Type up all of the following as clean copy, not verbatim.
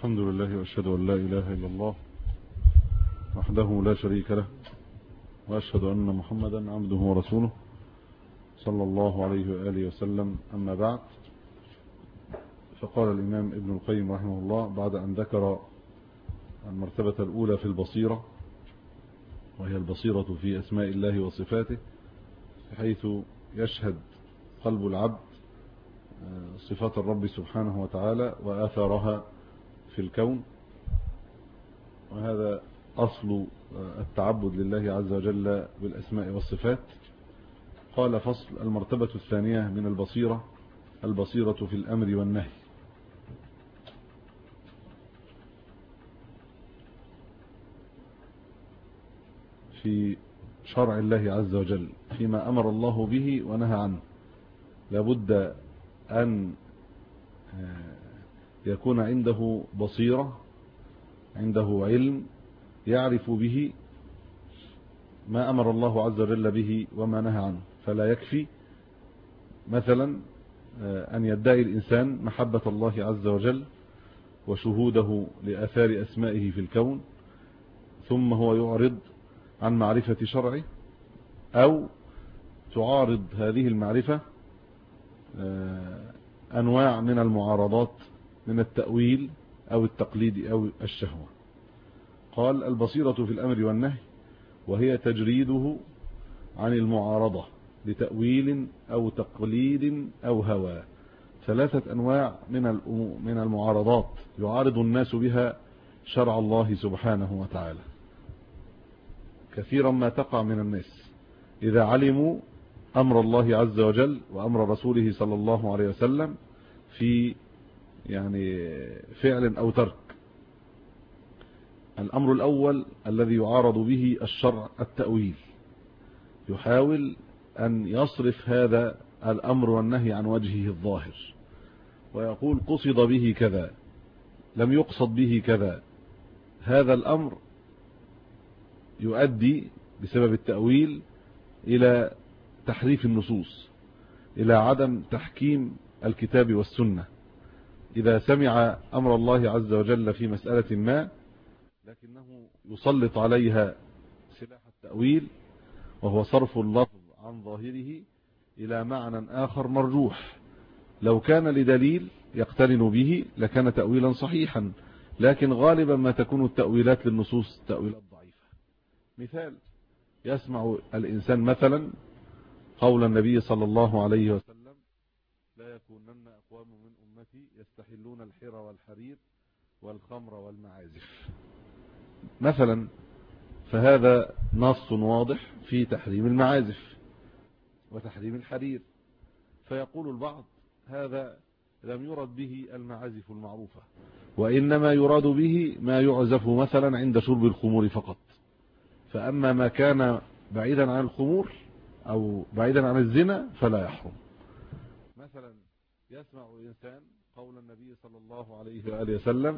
الحمد لله وأشهد أن لا إله إلا الله وحده لا شريك له، وأشهد أن محمدا عبده ورسوله صلى الله عليه وآله وسلم. أما بعد، فقال الإمام ابن القيم رحمه الله بعد أن ذكر المرتبة الأولى في البصيرة، وهي البصيرة في أسماء الله وصفاته، حيث يشهد قلب العبد صفات الرب سبحانه وتعالى وآثارها في الكون، وهذا أصل التعبد لله عز وجل بالأسماء والصفات. قال: فصل: المرتبة الثانية من البصيرة، البصيرة في الأمر والنهي. في شرع الله عز وجل، فيما أمر الله به ونهى عنه، لابد أن يكون عنده بصيرة، عنده علم يعرف به ما أمر الله عز وجل به وما نهى عنه. فلا يكفي مثلا أن يدعي الإنسان محبة الله عز وجل وشهوده لآثار أسمائه في الكون، ثم هو يعرض عن معرفة شرعه، أو تعارض هذه المعرفة أنواع من المعارضات من التأويل أو التقليد أو الشهوة. قال: البصيرة في الأمر والنهي، وهي تجريده عن المعارضة لتأويل أو تقليد أو هوى. ثلاثة أنواع من المعارضات يعارض الناس بها شرع الله سبحانه وتعالى. كثيرا ما تقع من الناس إذا علموا أمر الله عز وجل وأمر رسوله صلى الله عليه وسلم في فعل أو ترك. الأمر الأول الذي يعارض به الشرع التأويل، يحاول أن يصرف هذا الأمر والنهي عن وجهه الظاهر، ويقول: قصد به كذا، لم يقصد به كذا. هذا الأمر يؤدي بسبب التأويل إلى تحريف النصوص، إلى عدم تحكيم الكتاب والسنة. إذا سمع أمر الله عز وجل في مسألة ما، لكنه يسلط عليها سلاح التأويل، وهو صرف اللفظ عن ظاهره إلى معنى آخر مرجوح. لو كان لدليل يقترن به لكان تأويلا صحيحا، لكن غالبا ما تكون التأويلات للنصوص تأويلات ضعيفة. مثال: يسمع الإنسان مثلا قول النبي صلى الله عليه وسلم: لا يكونن أقوام من أمتي يستحلون الحر والحرير والخمر والمعازف مثلا. فهذا نص واضح في تحريم المعازف وتحريم الحرير. فيقول البعض: هذا لم يرد به المعازف المعروفة، وإنما يراد به ما يعزف مثلا عند شرب الخمور فقط. فأما ما كان بعيدا عن الخمور أو بعيدا عن الزنا فلا يحرم. مثلا يسمع الإنسان قول النبي صلى الله عليه وآله وسلم: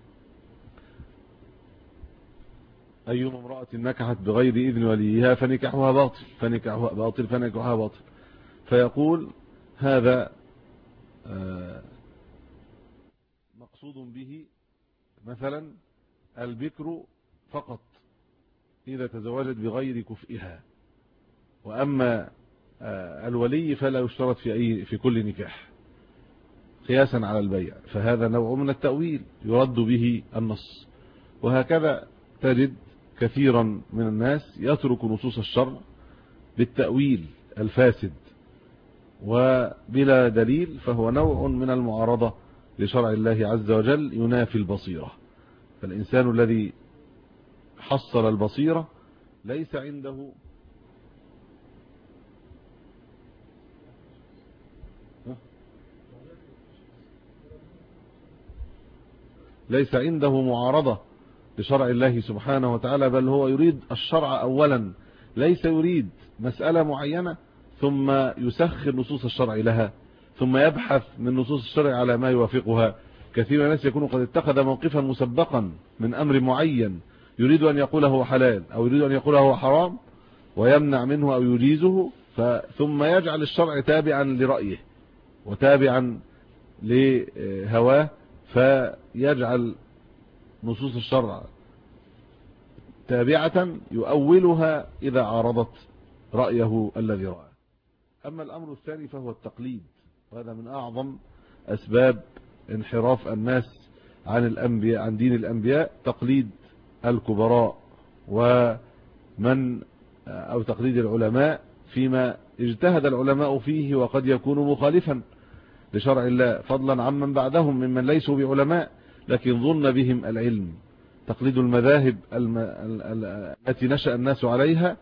أيما امرأة نكحت بغير إذن وليها فنكحها باطل فنكحها باطل فنكحها باطل. فيقول: هذا مقصود به مثلا البكر فقط إذا تزوجت بغير كفئها، وأما الولي فلا يشترط في كل نكاح، قياسا على البيع. فهذا نوع من التأويل يرد به النص. وهكذا تجد كثيرا من الناس يترك نصوص الشرع بالتأويل الفاسد وبلا دليل، فهو نوع من المعارضة لشرع الله عز وجل ينافي البصيرة. فالإنسان الذي حصل البصيرة ليس عنده معارضة لشرع الله سبحانه وتعالى، بل هو يريد الشرع أولا، ليس يريد مسألة معينة ثم يسخر نصوص الشرع لها، ثم يبحث من نصوص الشرع على ما يوافقها. كثير من الناس يكون قد اتخذ موقفا مسبقا من أمر معين، يريد أن يقوله هو حلال أو يريد أن يقوله هو حرام، ويمنع منه أو يجيزه، ثم يجعل الشرع تابعا لرأيه وتابعا لهواه، فيجعل نصوص الشرع تابعة يؤولها إذا عارضت رأيه الذي رأى. أما الأمر الثاني فهو التقليد، وهذا من أعظم أسباب انحراف الناس عن الأنبياء، عن دين الأنبياء، تقليد الكبراء ومن أو تقليد العلماء فيما اجتهد العلماء فيه وقد يكون مخالفا لشرع الله، فضلا عمن بعدهم ممن ليسوا بعلماء لكن ظن بهم العلم. تقليد المذاهب التي نشأ الناس عليها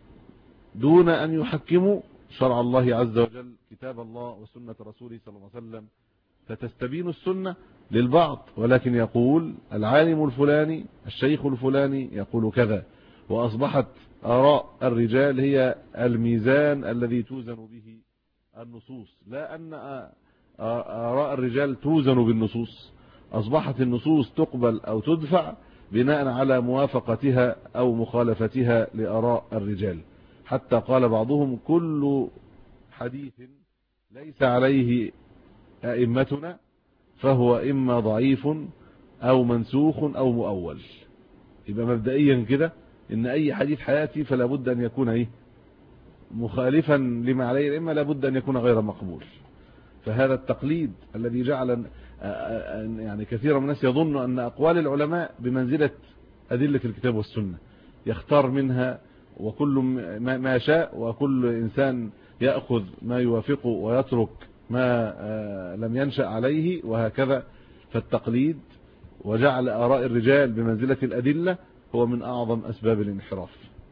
دون أن يحكموا شرع الله عز وجل، كتاب الله وسنة رسوله صلى الله عليه وسلم، فتستبين السنة للبعض، ولكن يقول العالم الفلاني الشيخ الفلاني يقول كذا، وأصبحت آراء الرجال هي الميزان الذي توزن به النصوص، لا أن آراء الرجال توزن بالنصوص. أصبحت النصوص تقبل أو تدفع بناء على موافقتها أو مخالفتها لآراء الرجال، حتى قال بعضهم كل حديث ليس عليه أئمتنا فهو إما ضعيف أو منسوخ أو مؤول. يبقى مبدئيا كده إن أي حديث حياتي فلا بد أن يكون مخالفا لما عليه الأئمة، لا بد أن يكون غير مقبول. فهذا التقليد الذي جعل يعني كثير من الناس يظن أن أقوال العلماء بمنزلة أدلة الكتاب والسنة، يختار منها وكل ما شاء، وكل إنسان يأخذ ما يوافقه ويترك ما لم ينشأ عليه، وهكذا. فالتقليد وجعل آراء الرجال بمنزلة الأدلة هو من أعظم أسباب الانحراف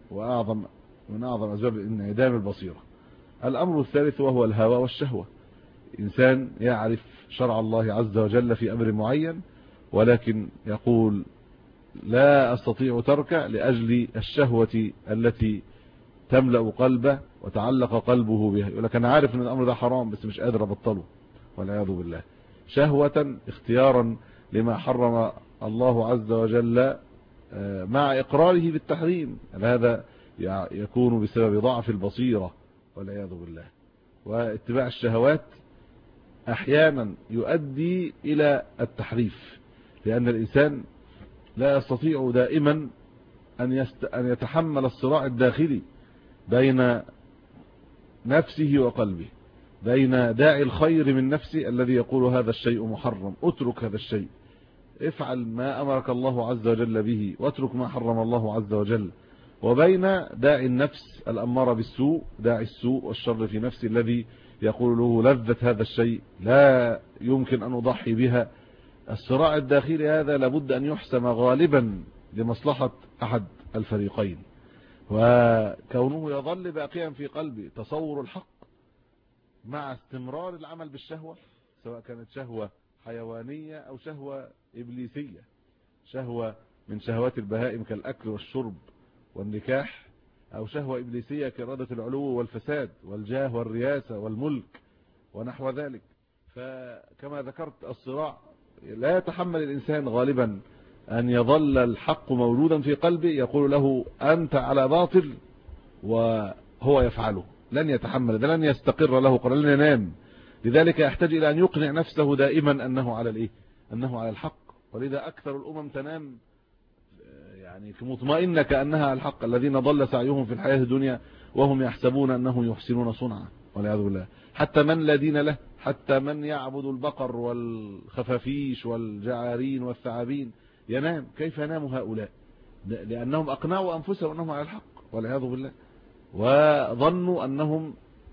من أعظم أسباب انعدام البصيرة. الأمر الثالث وهو الهوى والشهوة. إنسان يعرف شرع الله عز وجل في أمر معين ولكن يقول لا أستطيع تركه لأجل الشهوة التي تملأ قلبه وتعلق قلبه بها. يقول لك أنا عارف أن الأمر ده حرام بس مش قادر أبطله، والعياذ بالله. شهوة اختيارا لما حرم الله عز وجل مع إقراره بالتحريم، هذا يكون بسبب ضعف البصيرة، والعياذ بالله. واتباع الشهوات أحيانا يؤدي إلى التحريف، لأن الإنسان لا يستطيع دائما أن يتحمل الصراع الداخلي بين نفسه وقلبه، بين داعي الخير من نفسه الذي يقول هذا الشيء محرم، اترك هذا الشيء، افعل ما أمرك الله عز وجل به واترك ما حرم الله عز وجل، وبين داعي النفس الأمارة بالسوء، داعي السوء والشر في نفسه الذي يقول له لذة هذا الشيء لا يمكن أن أضحي بها. الصراع الداخلي هذا لابد أن يحسم غالبا لمصلحة أحد الفريقين، وكونه يظل باقيا في قلبي تصور الحق مع استمرار العمل بالشهوة، سواء كانت شهوة حيوانية أو شهوة إبليسية، شهوة من شهوات البهائم كالأكل والشرب والنكاح، أو شهوة إبليسية كإرادة العلو والفساد والجاه والرياسة والملك ونحو ذلك. فكما ذكرت الصراع لا يتحمل الإنسان غالبا أن يظل الحق موجودا في قلبه يقول له أنت على باطل وهو يفعله، لن يتحمل، ده لن يستقر له قرار، لن ينام. لذلك يحتاج إلى أن يقنع نفسه دائما أنه على الإيه؟ أنه على الحق. ولذا أكثر الأمم تنام يعني في مطمئنة كأنها الحق، الذين ضل سعيهم في الحياة الدنيا وهم يحسبون أنهم يحسنون صنعا، والعياذ بالله. حتى من لا دين له، حتى من يعبد البقر والخفافيش والجعارين والثعابين ينام. كيف ينام هؤلاء؟ لأنهم أقنعوا أنفسهم أنهم على الحق، والعياذ بالله، وظنوا أنهم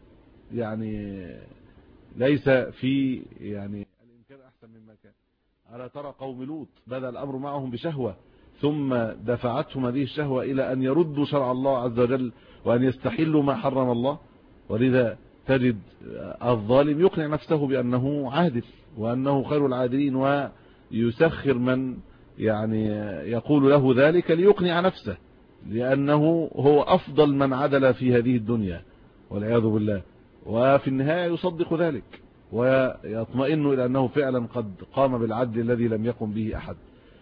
يعني ليس في يعني الإمكان أحسن مما كان. ألا ترى قوم لوط بدأ الأمر معهم بشهوة ثم دفعتهم هذه الشهوة إلى أن يردوا شرع الله عز وجل وأن يستحلوا ما حرم الله. ولذا تجد الظالم يقنع نفسه بأنه عادل وأنه خير العادلين، ويسخر من يعني يقول له ذلك ليقنع نفسه، لأنه هو أفضل من عدل في هذه الدنيا، والعياذ بالله. وفي النهاية يصدق ذلك ويطمئن إلى أنه فعلا قد قام بالعدل الذي لم يقم به أحد.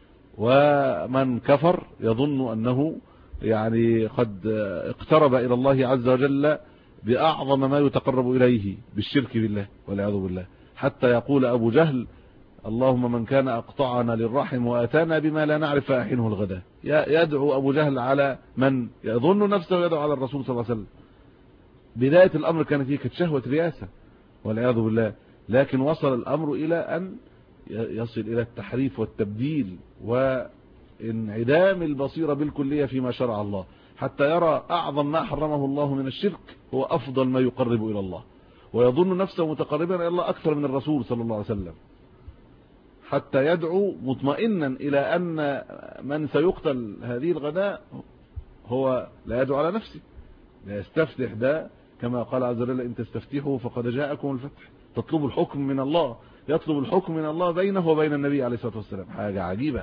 ومن كفر يظن أنه يعني قد اقترب إلى الله عز وجل بأعظم ما يتقرب إليه بالشرك بالله، والعياذ بالله. حتى يقول أبو جهل اللهم من كان أقطعنا للرحم وأتانا بما لا نعرف فأحنه الغداء. يدعو أبو جهل على من يظن نفسه يدعو على الرسول صلى الله عليه وسلم. بداية الأمر كانت شهوة رياسة والعياذ بالله، لكن وصل الأمر إلى أن يصل إلى التحريف والتبديل وانعدام البصيرة بالكلية فيما شرع الله، حتى يرى أعظم ما حرمه الله من الشرك هو أفضل ما يقرب إلى الله، ويظن نفسه متقربا إلى الله أكثر من الرسول صلى الله عليه وسلم، حتى يدعو مطمئنا إلى أن من سيقتل هذه الغداء هو لا يدعو على نفسه، لا يستفتح، ده كما قال عز وجل إن تستفتحوا فقد جاءكم الفتح. تطلب الحكم من الله، يطلب الحكم من الله بينه وبين النبي عليه الصلاة والسلام، حاجة عجيبة.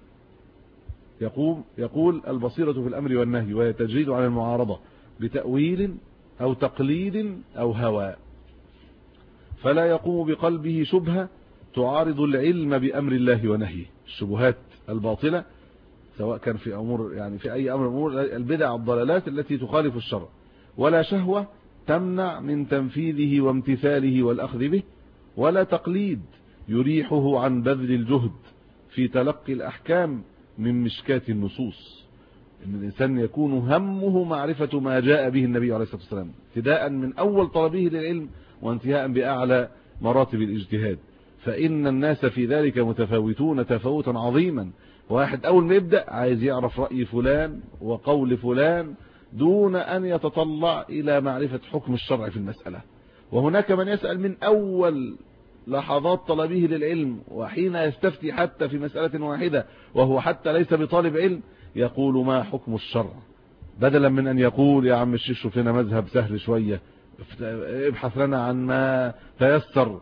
يقول البصيرة في الأمر والنهي، وهي تجريد عن المعارضة بتأويل أو تقليد أو هوى، فلا يقوم بقلبه شبهة تعارض العلم بأمر الله ونهيه. الشبهات الباطلة سواء كان في أمور، يعني في أي أمر البدع الضلالات التي تخالف الشرع، ولا شهوة تمنع من تنفيذه وامتثاله والأخذ به، ولا تقليد يريحه عن بذل الجهد في تلقي الأحكام من مشكات النصوص. إن الإنسان يكون همه معرفة ما جاء به النبي عليه الصلاة والسلام، ابتداء من أول طلبه للعلم وانتهاء بأعلى مراتب الاجتهاد، فإن الناس في ذلك متفاوتون تفاوتا عظيما. واحد أول ما يبدأ عايز يعرف رأي فلان وقول فلان دون أن يتطلع إلى معرفة حكم الشرع في المسألة، وهناك من يسأل من أول لحظات طلبه للعلم، وحين يستفتي حتى في مسألة واحدة وهو حتى ليس بطالب علم يقول ما حكم الشرع، بدلا من أن يقول يا عم الشيخ شوف لنا مذهب سهل شوية، ابحث لنا عن ما تيسر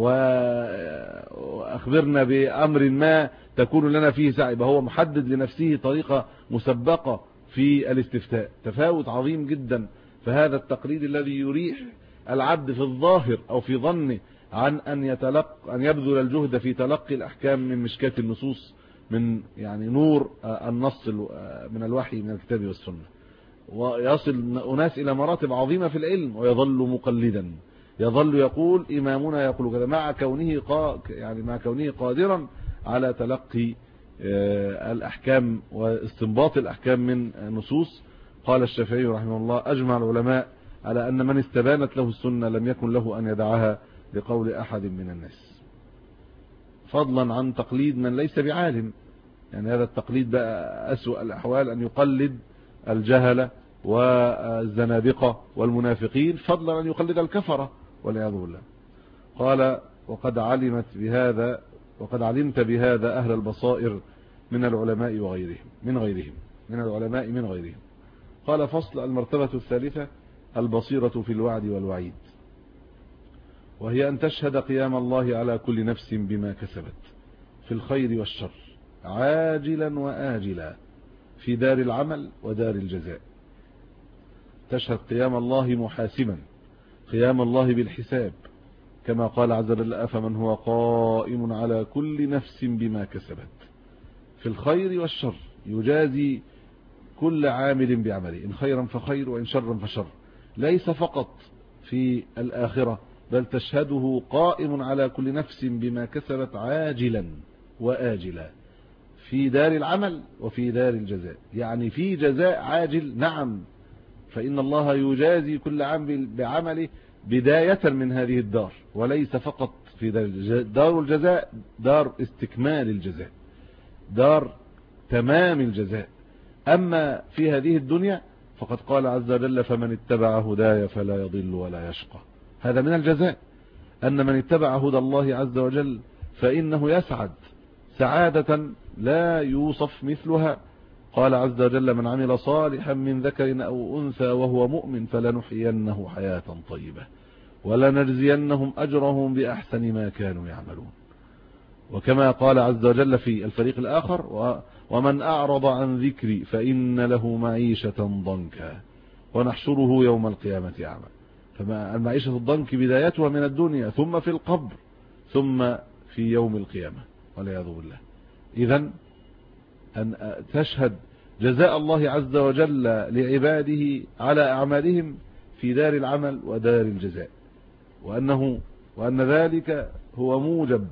وأخبرنا بأمر ما تكون لنا فيه سعي. هو محدد لنفسه طريقة مسبقة في الاستفتاء، تفاوت عظيم جدا. فهذا التقليد الذي يريح العبد في الظاهر أو في ظنه عن أن يبذل الجهد في تلقي الأحكام من مشكات النصوص، من يعني نور النص من الوحي من الكتاب والسنة، ويصل أناس إلى مراتب عظيمة في العلم ويظل مقلدا، يظل يقول إمامنا يقول كذا، مع كونه قادرا على تلقي الأحكام واستنباط الأحكام من نصوص. قال الشافعي رحمه الله أجمع العلماء على أن من استبانت له السنة لم يكن له أن يدعها لقول أحد من الناس، فضلا عن تقليد من ليس بعالم. يعني هذا التقليد بقى أسوأ الأحوال، أن يقلد الجهلة والزنادقة والمنافقين، فضلا أن يقلد الكفرة والعياذ بالله. قال وقد علمت بهذا أهل البصائر من العلماء وغيرهم من غيرهم. قال فصل المرتبة الثالثة البصيرة في الوعد والوعيد، وهي أن تشهد قيام الله على كل نفس بما كسبت في الخير والشر عاجلا وآجلا في دار العمل ودار الجزاء. تشهد قيام الله محاسبا، قيام الله بالحساب، كما قال عز وجل أفمن هو قائم على كل نفس بما كسبت في الخير والشر، يجازي كل عامل بعمله، إن خيرا فخير وإن شرا فشر، ليس فقط في الآخرة بل تشهده قائم على كل نفس بما كسبت عاجلا وآجلا في دار العمل وفي دار الجزاء. يعني في جزاء عاجل، نعم، فإن الله يجازي كل عام بعمله بداية من هذه الدار، وليس فقط في دار الجزاء. دار الجزاء دار استكمال الجزاء، دار تمام الجزاء. أما في هذه الدنيا فقد قال عز وجل فمن اتبع هداي فلا يضل ولا يشقى. هذا من الجزاء، أن من اتبع هدى الله عز وجل فإنه يسعد سعادة لا يوصف مثلها. قال عز وجل من عمل صالحا من ذكر أو أنثى وهو مؤمن فلنحيينه حياة طيبة ولنجزينهم أجرهم بأحسن ما كانوا يعملون. وكما قال عز وجل في الفريق الآخر ومن أعرض عن ذكري فإن له معيشة ضنكا ونحشره يوم القيامة أعمى. فالمعيشة الضنك بدايتها من الدنيا، ثم في القبر، ثم في يوم القيامة والعياذ بالله. إذن أن تشهد جزاء الله عز وجل لعباده على أعمالهم في دار العمل ودار الجزاء، وأن ذلك هو موجب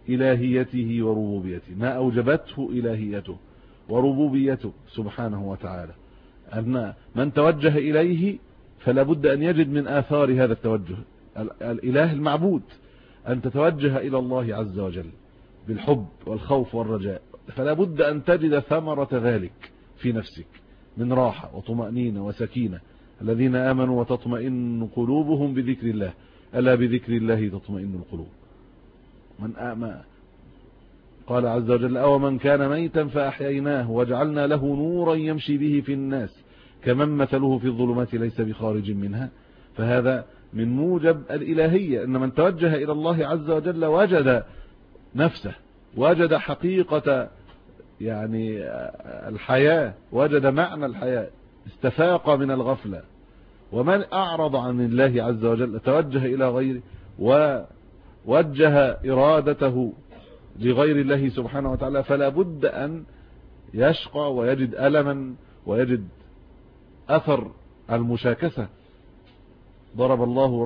إلهيته وربوبيته، ما أوجبته إلهيته وربوبيته سبحانه وتعالى، أن من توجه إليه فلا بد أن يجد من آثار هذا التوجه. الإله المعبود، أن تتوجه إلى الله عز وجل بالحب والخوف والرجاء، فلا بد أن تجد ثمرة ذلك في نفسك من راحة وطمأنينة وسكينة. الذين آمنوا وتطمئن قلوبهم بذكر الله، ألا بذكر الله تطمئن القلوب. من آمن قال عز وجل: أو من كان ميتا فأحييناه وجعلنا له نورا يمشي به في الناس كمن مثله في الظلمات ليس بخارج منها. فهذا من موجب الإلهية، أن من توجه إلى الله عز وجل وجد نفسه، وجد حقيقة يعني الحياة، وجد معنى الحياة، استفاق من الغفلة. ومن أعرض عن الله عز وجل توجه إلى غيره ووجه إرادته لغير الله سبحانه وتعالى، فلا بد أن يشقى ويجد ألما ويجد أثر المشاكسة. ضرب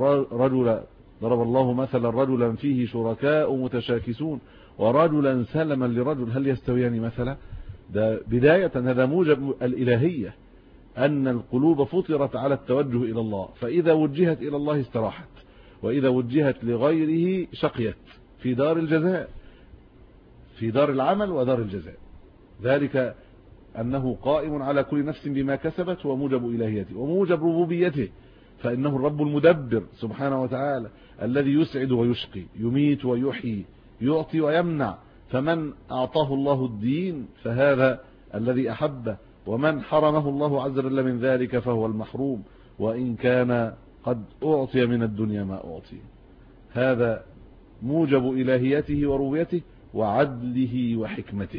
الله مثلا رجلا فيه شركاء متشاكسون ورجلا سلما لرجل هل يستويان مثلا. ده بداية هذا موجب الإلهية، أن القلوب فطرت على التوجه إلى الله، فإذا وجهت إلى الله استراحت، وإذا وجهت لغيره شقيت في دار الجزاء، في دار العمل ودار الجزاء. ذلك أنه قائم على كل نفس بما كسبت، وموجب إلهيته وموجب ربوبيته، فإنه الرب المدبر سبحانه وتعالى الذي يسعد ويشقي، يميت ويحيي، يعطي ويمنع. فمن أعطاه الله الدين فهذا الذي أحبه، ومن حرمه الله عز وجل من ذلك فهو المحروم، وإن كان قد أعطي من الدنيا ما أعطي. هذا موجب إلهيته وربوبيته وعدله وحكمته.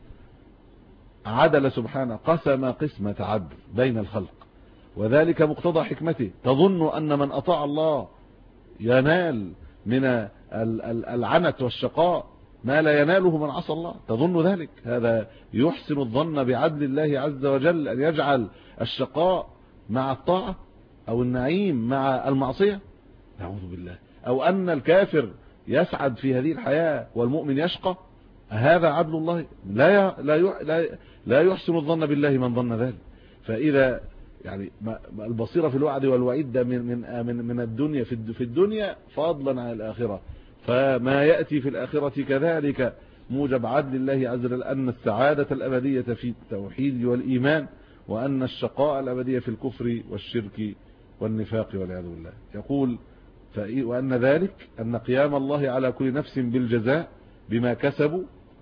عدل سبحانه، قسم قسمة عدل بين الخلق، وذلك مقتضى حكمته. تظن أن من أطاع الله ينال من العنت والشقاء ما لا يناله من عصى الله؟ تظن ذلك؟ هذا يحسن الظن بعدل الله عز وجل، أن يجعل الشقاء مع الطاعة أو النعيم مع المعصية؟ نعوذ بالله. أو أن الكافر يسعد في هذه الحياة والمؤمن يشقى؟ هذا عدل الله؟ لا يحسن الظن بالله من ظن ذلك. فإذا يعني البصيرة في الوعد والوعيد ده من الدنيا في الدنيا فضلا عن الآخرة، فما يأتي في الآخرة كذلك موجب عدل الله عز وجل، أن السعادة الأبدية في التوحيد والإيمان، وأن الشقاء الأبدية في الكفر والشرك والنفاق والعياذ بالله. يقول: وأن ذلك أن قيام الله على كل نفس بالجزاء بما كسبوا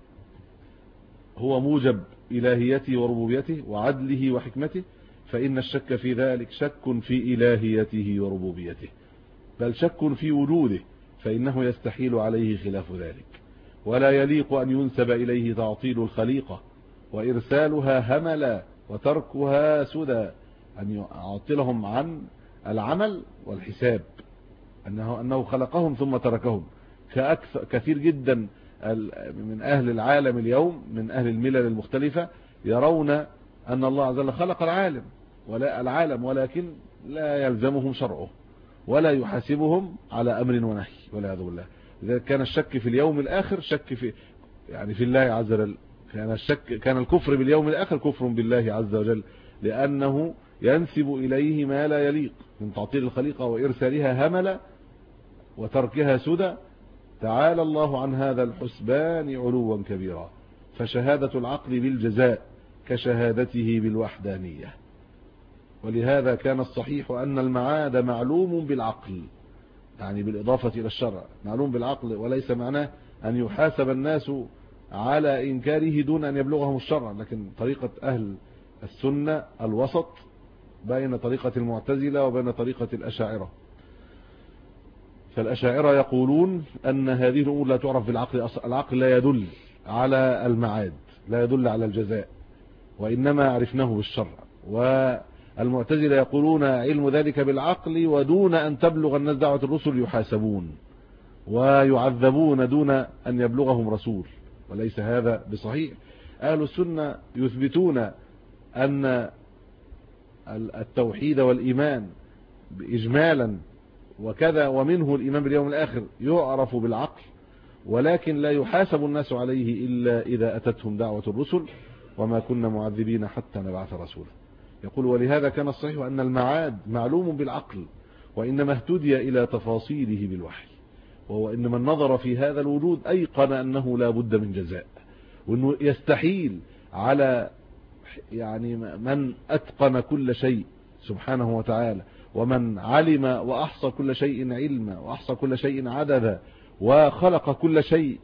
هو موجب إلهيته وربوبيته وعدله وحكمته، فإن الشك في ذلك شك في إلهيته وربوبيته، بل شك في وجوده، فإنه يستحيل عليه خلاف ذلك، ولا يليق أن ينسب إليه تعطيل الخليقة وإرسالها هملا وتركها سدى، أن يعطلهم عن العمل والحساب، أنه خلقهم ثم تركهم. كثير جدا من أهل العالم اليوم، من أهل الملل المختلفة، يرون أن الله عز وجل خلق العالم ولكن لا يلزمهم شرعه ولا يحاسبهم على أمر ونهي والعياذ بالله. لذلك كان الشك في اليوم الآخر شك في الله عز وجل، كان الكفر باليوم الآخر كفر بالله عز وجل، لأنه ينسب إليه ما لا يليق من تعطيل الخليقة وإرسالها هملا وتركها سدى. تعالى الله عن هذا الحسبان علوا كبيرا. فشهادة العقل بالجزاء كشهادته بالوحدانية. ولهذا كان الصحيح أن المعاد معلوم بالعقل، يعني بالإضافة إلى الشرع، معلوم بالعقل، وليس معناه أن يحاسب الناس على إنكاره دون أن يبلغهم الشرع. لكن طريقة أهل السنة الوسط بين طريقة المعتزلة وبين طريقة الأشاعرة. فالأشاعرة يقولون أن هذه الأمور لا تعرف بالعقل، العقل لا يدل على المعاد، لا يدل على الجزاء، وإنما عرفناه بالشرع. والمعتزلة يقولون علم ذلك بالعقل، ودون أن تبلغ الناس دعوة الرسل يحاسبون ويعذبون دون أن يبلغهم رسول، وليس هذا بصحيح. أهل السنة يثبتون أن التوحيد والإيمان إجمالا وكذا، ومنه الإيمان باليوم الآخر، يعرف بالعقل، ولكن لا يحاسب الناس عليه إلا إذا أتتهم دعوة الرسل وما كنا معذبين حتى نبعث رسولا. يقول ولهذا كان الصحيح أن المعاد معلوم بالعقل، وإنما اهتدي إلى تفاصيله بالوحي، وهو إن من نظر في هذا الوجود أيقن أنه لا بد من جزاء، وأنه يستحيل على يعني من أتقن كل شيء سبحانه وتعالى، ومن علم وأحصى كل شيء علما وأحصى كل شيء عددا وخلق كل شيء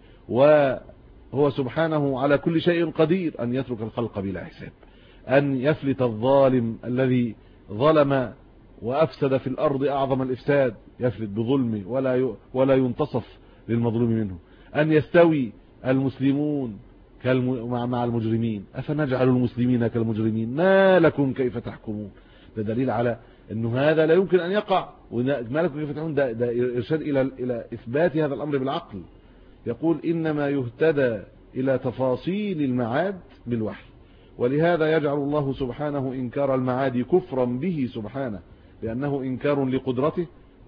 وهو سبحانه على كل شيء قدير، أن يترك الخلق بلا حساب، أن يفلت الظالم الذي ظلم وأفسد في الأرض أعظم الإفساد يفلت بظلمه ولا ينتصف للمظلوم منه، أن يستوي المسلمون مع المجرمين، أفنجعل المسلمين كالمجرمين ما لكم كيف تحكمون. ده دليل على أنه هذا لا يمكن أن يقع، وما لكم كيف تحكمون ده إرشاد إلى إثبات هذا الأمر بالعقل. يقول إنما يهتدى إلى تفاصيل المعاد بالوحي، ولهذا يجعل الله سبحانه إنكار المعاد كفرا به سبحانه، لأنه إنكار لقدرته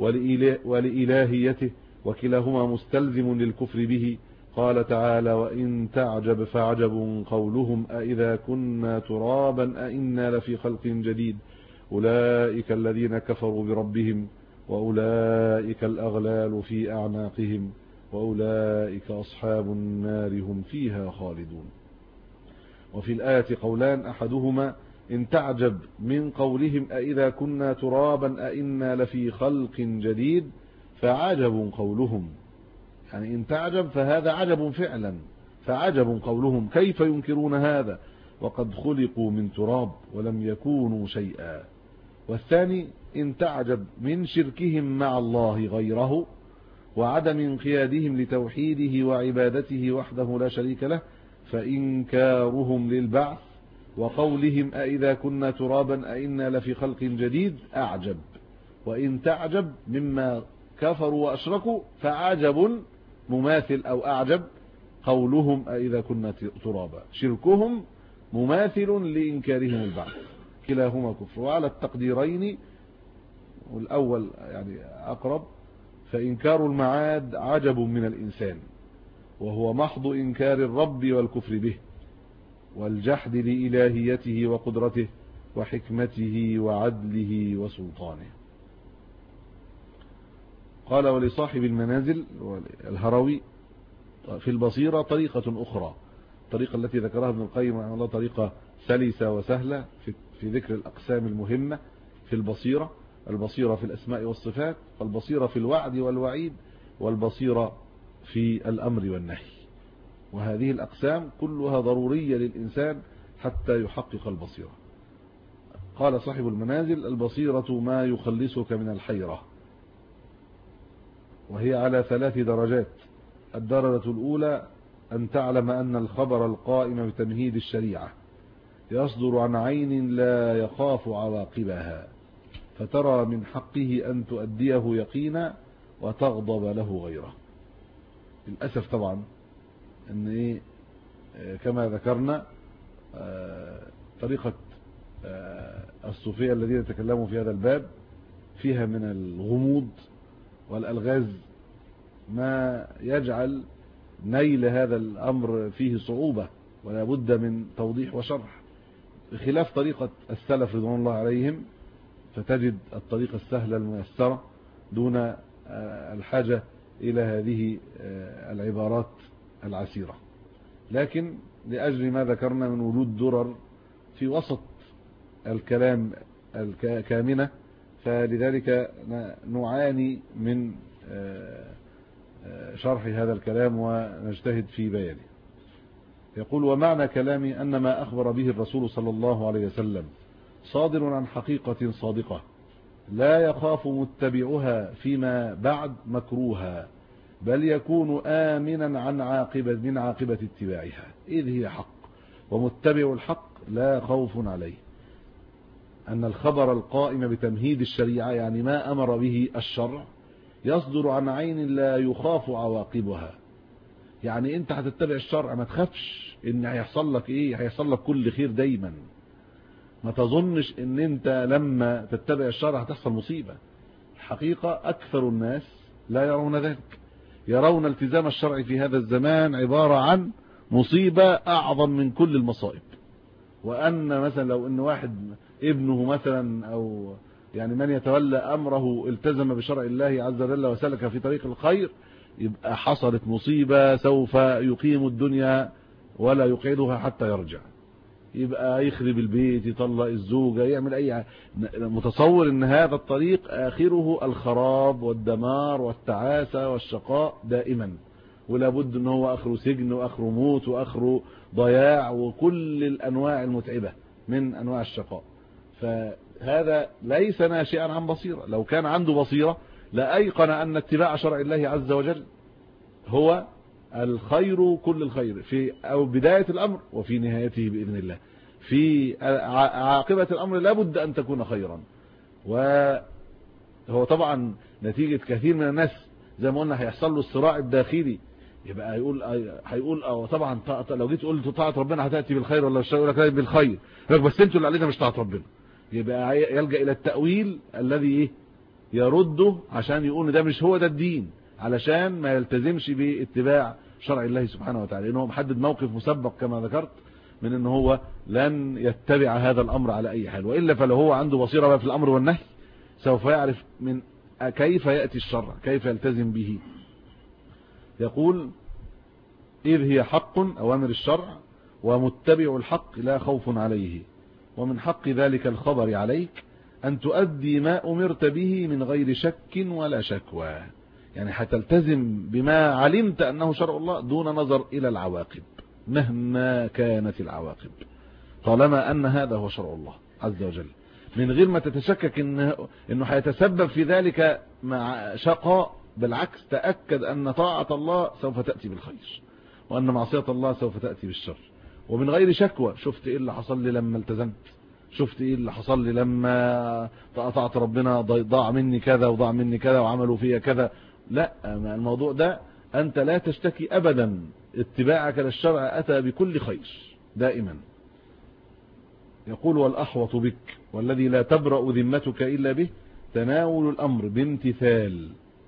ولإلهيته، وكلاهما مستلزم للكفر به. قال تعالى وإن تعجب فعجب قولهم أإذا كنا ترابا أإنا لفي خلق جديد أولئك الذين كفروا بربهم وأولئك الأغلال في أعناقهم وأولئك أصحاب النار هم فيها خالدون. وفي الآية قولان، أحدهما إن تعجب من قولهم أإذا كنا ترابا أإنا لفي خلق جديد، فعجب قولهم، يعني إن تعجب فهذا عجب فعلا، فعجب قولهم كيف ينكرون هذا وقد خلقوا من تراب ولم يكونوا شيئا. والثاني إن تعجب من شركهم مع الله غيره وعدم انقيادهم لتوحيده وعبادته وحده لا شريك له، فإنكارهم للبعث وقولهم أإذا كنا ترابا أإنا لفي خلق جديد أعجب. وإن تعجب مما كفروا وأشركوا فعجب مماثل أو أعجب قولهم أإذا كنا ترابا، شركهم مماثل لإنكارهم البعث، كلاهما كفر. وعلى التقديرين والأول يعني أقرب، فإنكار المعاد عجب من الإنسان، وهو محض إنكار الرب والكفر به والجحد لإلهيته وقدرته وحكمته وعدله وسلطانه. قال ولصاحب المنازل الهروي في البصيرة طريقة أخرى، الطريقة التي ذكرها ابن القيم رحمه الله طريقة سلسة وسهلة في ذكر الأقسام المهمة في البصيرة، البصيرة في الأسماء والصفات، والبصيرة في الوعد والوعيد، والبصيرة في الأمر والنهي. وهذه الأقسام كلها ضرورية للإنسان حتى يحقق البصيرة. قال صاحب المنازل البصيرة ما يخلصك من الحيرة، وهي على 3 درجات. الدرجة الأولى أن تعلم أن الخبر القائم بتمهيد الشريعة يصدر عن عين لا يخاف عواقبها، فترى من حقه أن تؤديه يقينا وتغضب له غيره. للأسف طبعا أن كما ذكرنا طريقة الصوفية الذين تكلموا في هذا الباب فيها من الغموض والألغاز ما يجعل نيل هذا الأمر فيه صعوبة، ولا بد من توضيح وشرح، بخلاف طريقة السلف رضوان الله عليهم، فتجد الطريقة السهلة الميسرة دون الحاجة إلى هذه العبارات العسيرة. لكن لأجل ما ذكرنا من وجود درر في وسط الكلام الكامنة، فلذلك نعاني من شرح هذا الكلام ونجتهد في بيانه. يقول ومعنى كلامي أن ما أخبر به الرسول صلى الله عليه وسلم صادر عن حقيقة صادقة لا يخاف متبعها فيما بعد مكروها، بل يكون آمنا من عاقبة اتباعها، إذ هي حق، ومتبع الحق لا خوف عليه. أن الخبر القائم بتمهيد الشريعة يعني ما أمر به الشرع يصدر عن عين لا يخاف عواقبها، يعني أنت هتتبع الشرع ما تخافش إن هيحصل لك هيحصل لك كل خير دايما. ما تظنش إن أنت لما تتبع الشرع هتحصل مصيبة. الحقيقة أكثر الناس لا يرون ذلك، يرون التزام الشرع في هذا الزمان عبارة عن مصيبة أعظم من كل المصائب. وأن مثلا لو أن واحد ابنه مثلا أو يعني من يتولى أمره التزم بشرع الله عز وجل وسلك في طريق الخير، يبقى حصلت مصيبة سوف يقيم الدنيا ولا يقعدها حتى يرجع. يبقى يخرب البيت، يطلق الزوجة، يعمل أي متصور أن هذا الطريق آخره الخراب والدمار والتعاسة والشقاء دائما، ولا بد أنه هو آخره سجن وآخره موت وآخره ضياع وكل الأنواع المتعبة من أنواع الشقاء. فهذا ليس ناشئا عن بصيرة. لو كان عنده بصيرة لأيقن أن اتباع شرع الله عز وجل هو الخير كل الخير في أو بداية الأمر وفي نهايته بإذن الله. في عاقبة الأمر لابد أن تكون خيرا. وهو طبعا نتيجة كثير من الناس زي ما قلنا هيحصل له الصراع الداخلي، يبقى هيقول طبعا لو جيت قلت طاعة ربنا هتأتي بالخير ولا الشر، يقول لك بالخير، بس انتوا اللي علينا مش طاعة ربنا. يبقى يلجأ إلى التأويل الذي يرده عشان يقول ده مش هو ده الدين، علشان ما يلتزمش باتباع شرع الله سبحانه وتعالى، لأنه محدد موقف مسبق كما ذكرت من أنه هو لن يتبع هذا الأمر على أي حال. وإلا فلو هو عنده بصيرة بقى في الأمر والنهي سوف يعرف من كيف يأتي الشرع، كيف يلتزم به. يقول إذ هي حق أوامر الشرع ومتبع الحق لا خوف عليه، ومن حق ذلك الخبر عليك أن تؤدي ما أمرت به من غير شك ولا شكوى. يعني هتلتزم بما علمت أنه شرع الله دون نظر إلى العواقب مهما كانت العواقب، طالما أن هذا هو شرع الله عز وجل، من غير ما تتشكك إنه هيتسبب في ذلك مع شقاء. بالعكس تأكد أن طاعة الله سوف تأتي بالخير وأن معصية الله سوف تأتي بالشر، ومن غير شكوى. شفت إيه اللي حصل لي لما التزمت، شفت إيه اللي حصل لي لما طاعت ربنا، ضاع مني كذا وضاع مني كذا وعملوا فيها كذا. لا، الموضوع ده أنت لا تشتكي أبدا، اتباعك للشرع أتى بكل خير دائما. يقول والأحوط بك والذي لا تبرأ ذمتك إلا به تناول الأمر بامتثال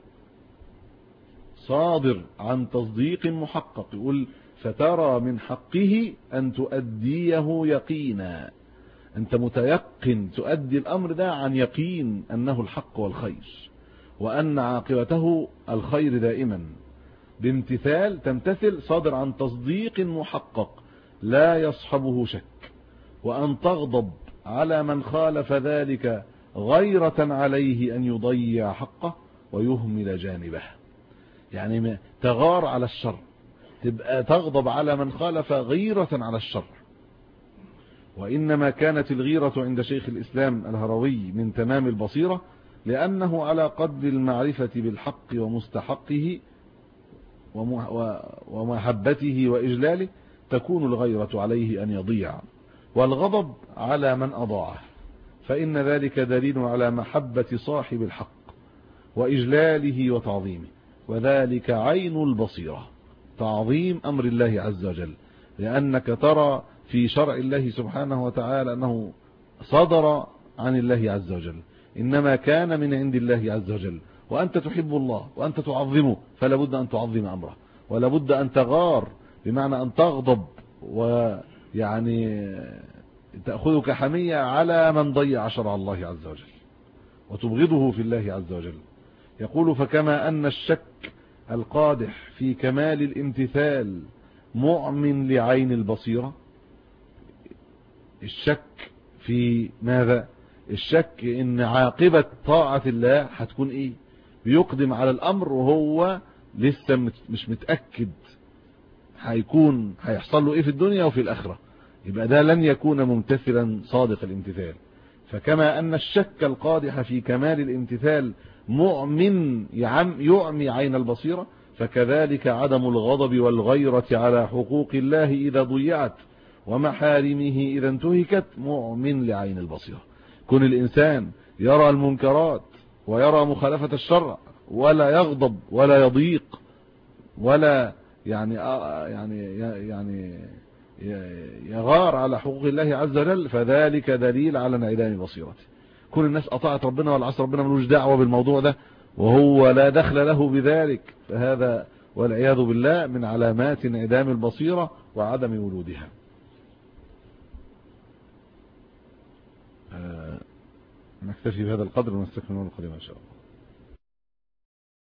صادر عن تصديق محقق. يقول فترى من حقه أن تؤديه يقينا، أنت متيقن تؤدي الأمر ده عن يقين أنه الحق والخير وأن عاقبته الخير دائما. بامتثال تمتثل صادر عن تصديق محقق لا يصحبه شك، وأن تغضب على من خالف ذلك غيرة عليه أن يضيع حقه ويهمل جانبه. يعني تغار على الشر، تبقى تغضب على من خالف غيرة على الشر. وإنما كانت الغيرة عند شيخ الإسلام الهروي من تمام البصيرة، لأنه على قدر المعرفة بالحق ومستحقه ومحبته وإجلاله تكون الغيرة عليه أن يضيع، والغضب على من أضاعه، فإن ذلك دليل على محبة صاحب الحق وإجلاله وتعظيمه، وذلك عين البصيرة، تعظيم أمر الله عز وجل، لأنك ترى في شرع الله سبحانه وتعالى أنه صدر عن الله عز وجل، إنما كان من عند الله عز وجل، وأنت تحب الله وأنت تعظمه، فلا بد أن تعظم أمره، ولا بد أن تغار بمعنى أن تغضب ويعني تأخذك حمية على من ضيع شرع الله عز وجل وتبغضه في الله عز وجل. يقول فكما أن الشك القادح في كمال الامتثال مؤمن لعين البصيرة. الشك في ماذا؟ الشك ان عاقبة طاعة الله هتكون ايه، بيقدم على الامر وهو لسه مش متأكد هيحصل له ايه في الدنيا وفي الاخرة، يبقى ده لن يكون ممتثلا صادق الامتثال. فكما ان الشك القادح في كمال الامتثال مؤمن يعمي عين البصيرة، فكذلك عدم الغضب والغيرة على حقوق الله إذا ضيعت ومحارمه إذا انتهكت مؤمن لعين البصيرة. كن الإنسان يرى المنكرات ويرى مخالفة الشرع ولا يغضب ولا يضيق ولا يعني يغار على حقوق الله عز وجل، فذلك دليل على انعدام بصيرته. كل الناس أطاعت ربنا والعصر ربنا ملوش دعوة بالموضوع ده، وهو لا دخل له بذلك، فهذا والعياذ بالله من علامات انعدام البصيرة وعدم وجودها. نكتفي بهذا القدر ونستكمل القادم إن شاء الله.